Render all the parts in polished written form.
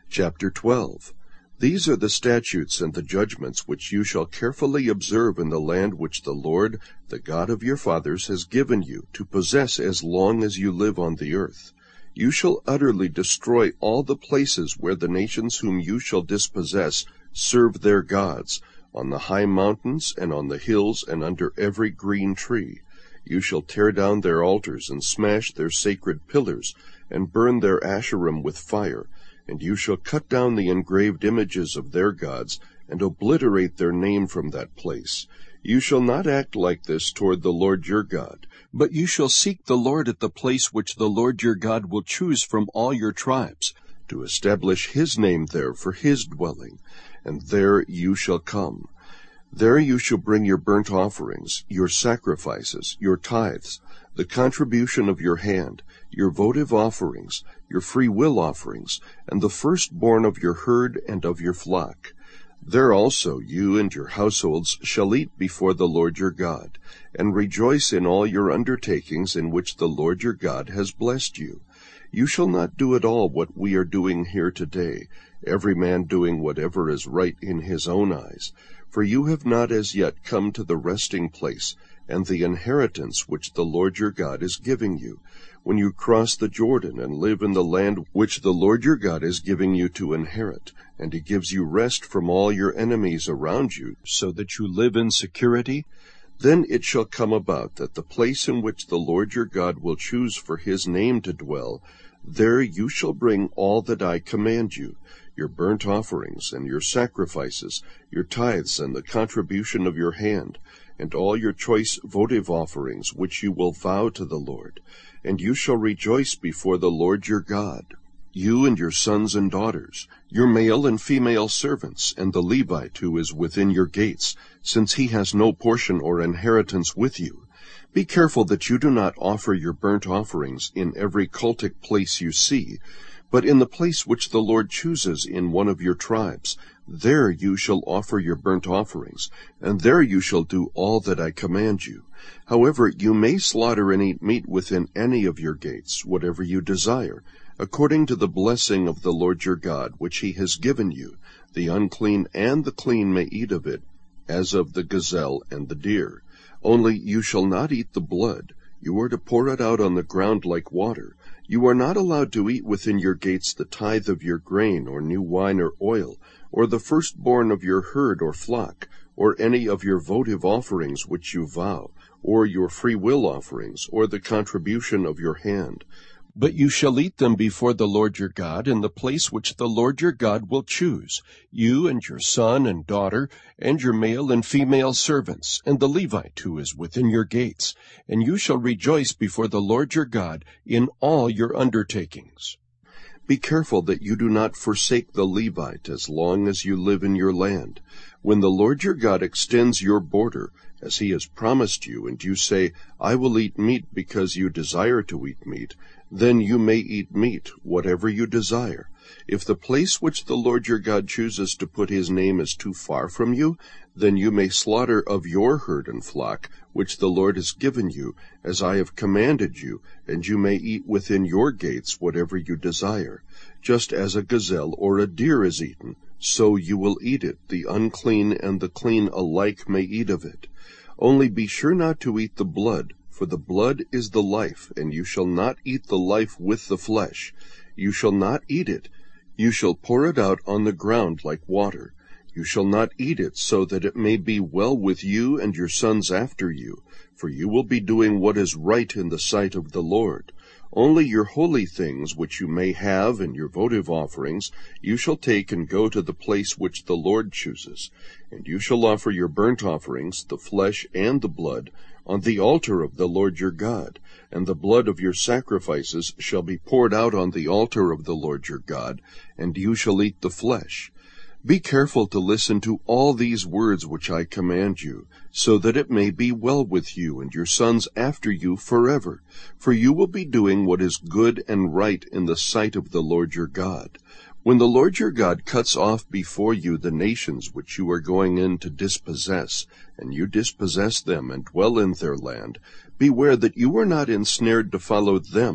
Chapter 12. These are the statutes and the judgments which you shall carefully observe in the land which the Lord, the God of your fathers, has given you to possess as long as you live on the earth. You shall utterly destroy all the places where the nations whom you shall dispossess serve their gods, on the high mountains and on the hills and under every green tree. You shall tear down their altars and smash their sacred pillars and burn their Asherim with fire. And you shall cut down the engraved images of their gods, and obliterate their name from that place. You shall not act like this toward the Lord your God, but you shall seek the Lord at the place which the Lord your God will choose from all your tribes, to establish his name there for his dwelling, and there you shall come. There you shall bring your burnt offerings, your sacrifices, your tithes, the contribution of your hand, your votive offerings, your free will offerings, and the firstborn of your herd and of your flock. There also you and your households shall eat before the Lord your God, and rejoice in all your undertakings in which the Lord your God has blessed you. You shall not do at all what we are doing here today, every man doing whatever is right in his own eyes. For you have not as yet come to the resting place and the inheritance which the Lord your God is giving you, when you cross the Jordan and live in the land which the Lord your God is giving you to inherit, and he gives you rest from all your enemies around you, so that you live in security. Then it shall come about that the place in which the Lord your God will choose for his name to dwell, there you shall bring all that I command you, your burnt offerings and your sacrifices, your tithes and the contribution of your hand, and all your choice votive offerings which you will vow to the Lord. And you shall rejoice before the Lord your God, you and your sons and daughters, your male and female servants, and the Levite who is within your gates, since he has no portion or inheritance with you. Be careful that you do not offer your burnt offerings in every cultic place you see, but in the place which the Lord chooses in one of your tribes. There you shall offer your burnt offerings, and there you shall do all that I command you. However, you may slaughter and eat meat within any of your gates, whatever you desire, according to the blessing of the Lord your God, which he has given you. The unclean and the clean may eat of it, as of the gazelle and the deer. Only you shall not eat the blood. You are to pour it out on the ground like water. You are not allowed to eat within your gates the tithe of your grain, or new wine or oil, or the firstborn of your herd or flock, or any of your votive offerings which you vow, or your free will offerings, or the contribution of your hand. But you shall eat them before the Lord your God in the place which the Lord your God will choose, you and your son and daughter, and your male and female servants, and the Levite who is within your gates, and you shall rejoice before the Lord your God in all your undertakings. Be careful that you do not forsake the Levite as long as you live in your land. When the Lord your God extends your border, as he has promised you, and you say, I will eat meat because you desire to eat meat, then you may eat meat, whatever you desire. If the place which the Lord your God chooses to put his name is too far from you, then you may slaughter of your herd and flock, which the Lord has given you, as I have commanded you, and you may eat within your gates whatever you desire. Just as a gazelle or a deer is eaten, so you will eat it. The unclean and the clean alike may eat of it. Only be sure not to eat the blood, for the blood is the life, and you shall not eat the life with the flesh. You shall not eat it. You shall pour it out on the ground like water. You shall not eat it, so that it may be well with you and your sons after you, for you will be doing what is right in the sight of the Lord. Only your holy things which you may have and your votive offerings you shall take and go to the place which the Lord chooses. And you shall offer your burnt offerings, the flesh and the blood, on the altar of the Lord your God, and the blood of your sacrifices shall be poured out on the altar of the Lord your God, and you shall eat the flesh. Be careful to listen to all these words which I command you, so that it may be well with you and your sons after you forever, for you will be doing what is good and right in the sight of the Lord your God. When the Lord your God cuts off before you the nations which you are going in to dispossess, and you dispossess them and dwell in their land, beware that you are not ensnared to follow them,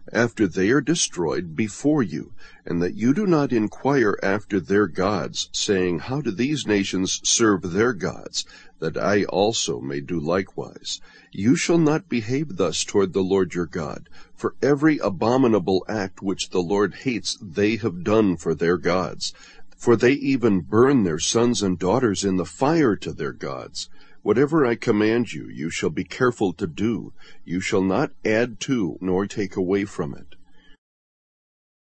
after they are destroyed before you, and that you do not inquire after their gods, saying, How do these nations serve their gods, that I also may do likewise? You shall not behave thus toward the Lord your God, for every abominable act which the Lord hates they have done for their gods. For they even burn their sons and daughters in the fire to their gods. Whatever I command you, you shall be careful to do. You shall not add to nor take away from it.